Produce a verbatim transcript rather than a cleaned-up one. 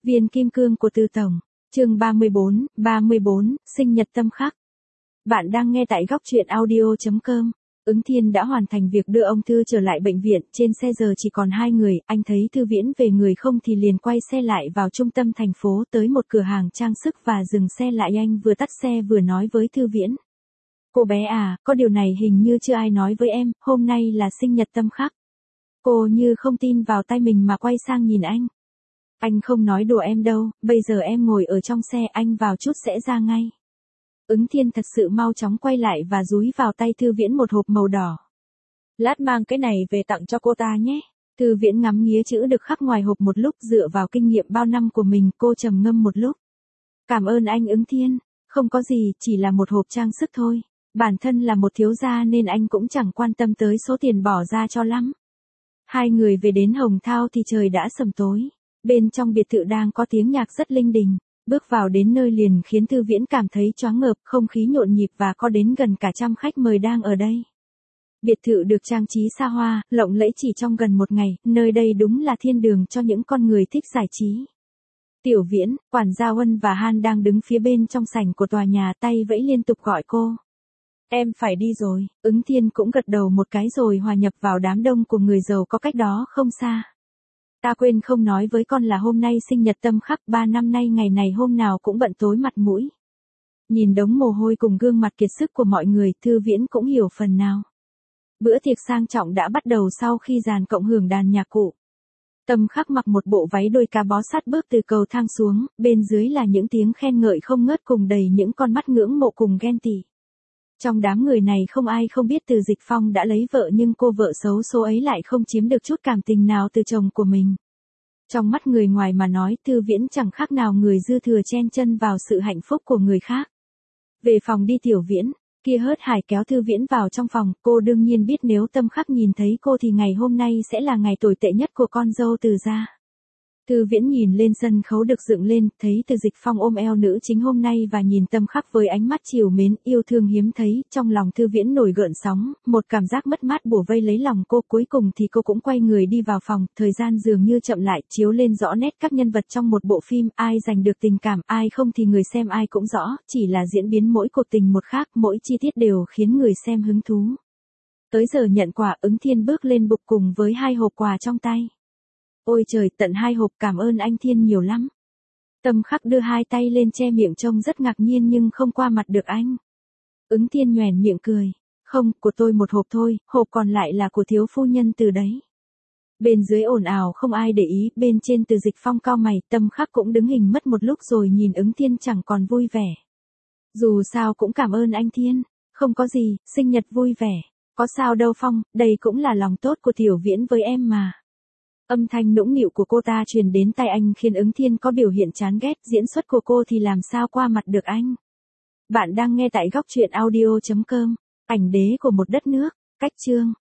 Viên kim cương của Từ Tổng, chương ba mươi bốn, ba mươi bốn, sinh nhật Tâm Khắc. Bạn đang nghe tại góc truyện audio chấm com. Ứng Thiên đã hoàn thành việc đưa ông Thư trở lại bệnh viện, trên xe giờ chỉ còn hai người, anh thấy Thư Viễn về người không thì liền quay xe lại vào trung tâm thành phố tới một cửa hàng trang sức và dừng xe lại. Anh vừa tắt xe vừa nói với Thư Viễn. Cô bé à, có điều này hình như chưa ai nói với em, hôm nay là sinh nhật Tâm Khắc. Cô như không tin vào tay mình mà quay sang nhìn anh. Anh không nói đùa em đâu, bây giờ em ngồi ở trong xe, anh vào chút sẽ ra ngay. Ứng Thiên thật sự mau chóng quay lại và dúi vào tay Thư Viễn một hộp màu đỏ. Lát mang cái này về tặng cho cô ta nhé. Thư Viễn ngắm nghía chữ được khắc ngoài hộp một lúc, dựa vào kinh nghiệm bao năm của mình, cô trầm ngâm một lúc. Cảm ơn anh Ứng Thiên, không có gì, chỉ là một hộp trang sức thôi. Bản thân là một thiếu gia nên anh cũng chẳng quan tâm tới số tiền bỏ ra cho lắm. Hai người về đến Hồng Thao thì trời đã sầm tối. Bên trong biệt thự đang có tiếng nhạc rất linh đình, bước vào đến nơi liền khiến Thư Viễn cảm thấy choáng ngợp, không khí nhộn nhịp và có đến gần cả trăm khách mời đang ở đây. Biệt thự được trang trí xa hoa, lộng lẫy chỉ trong gần một ngày, nơi đây đúng là thiên đường cho những con người thích giải trí. Tiểu Viễn, quản gia Huân và Han đang đứng phía bên trong sảnh của tòa nhà, tay vẫy liên tục gọi cô. Em phải đi rồi, Ứng Thiên cũng gật đầu một cái rồi hòa nhập vào đám đông của người giàu có cách đó không xa. Ta quên không nói với con là hôm nay sinh nhật Tâm Khắc, ba năm nay ngày này hôm nào cũng bận tối mặt mũi. Nhìn đống mồ hôi cùng gương mặt kiệt sức của mọi người, Thư Viễn cũng hiểu phần nào. Bữa tiệc sang trọng đã bắt đầu sau khi dàn cộng hưởng đàn nhạc cụ. Tâm Khắc mặc một bộ váy đôi cá bó sát bước từ cầu thang xuống, bên dưới là những tiếng khen ngợi không ngớt cùng đầy những con mắt ngưỡng mộ cùng ghen tị. Trong đám người này không ai không biết Từ Dịch Phong đã lấy vợ, nhưng cô vợ xấu số ấy lại không chiếm được chút cảm tình nào từ chồng của mình. Trong mắt người ngoài mà nói, Thư Viễn chẳng khác nào người dư thừa chen chân vào sự hạnh phúc của người khác. Về phòng đi Tiểu Viễn, kia hớt hải kéo Thư Viễn vào trong phòng, cô đương nhiên biết nếu Tâm Khắc nhìn thấy cô thì ngày hôm nay sẽ là ngày tồi tệ nhất của con dâu Từ gia. Thư Viễn nhìn lên sân khấu được dựng lên, thấy Từ Dịch Phong ôm eo nữ chính hôm nay và nhìn Tâm Khắc với ánh mắt trìu mến, yêu thương hiếm thấy, trong lòng Thư Viễn nổi gợn sóng, một cảm giác mất mát bủa vây lấy lòng cô, cuối cùng thì cô cũng quay người đi vào phòng, thời gian dường như chậm lại, chiếu lên rõ nét các nhân vật trong một bộ phim, ai giành được tình cảm, ai không thì người xem ai cũng rõ, chỉ là diễn biến mỗi cuộc tình một khác, mỗi chi tiết đều khiến người xem hứng thú. Tới giờ nhận quà, Ứng Thiên bước lên bục cùng với hai hộp quà trong tay. Ôi trời, tận hai hộp, cảm ơn anh Thiên nhiều lắm. Tâm Khắc đưa hai tay lên che miệng trông rất ngạc nhiên nhưng không qua mặt được anh. Ứng Thiên nhoẻn miệng cười. Không, của tôi một hộp thôi, hộp còn lại là của thiếu phu nhân Từ đấy. Bên dưới ồn ào không ai để ý, bên trên Từ Dịch Phong cau mày, Tâm Khắc cũng đứng hình mất một lúc rồi nhìn Ứng Thiên chẳng còn vui vẻ. Dù sao cũng cảm ơn anh Thiên. Không có gì, sinh nhật vui vẻ. Có sao đâu Phong, đây cũng là lòng tốt của Tiểu Viễn với em mà. Âm thanh nũng nịu của cô ta truyền đến tai anh khiến Ứng Thiên có biểu hiện chán ghét, diễn xuất của cô thì làm sao qua mặt được anh. Bạn đang nghe tại góc truyện audio chấm com, ảnh đế của một đất nước, cách chương.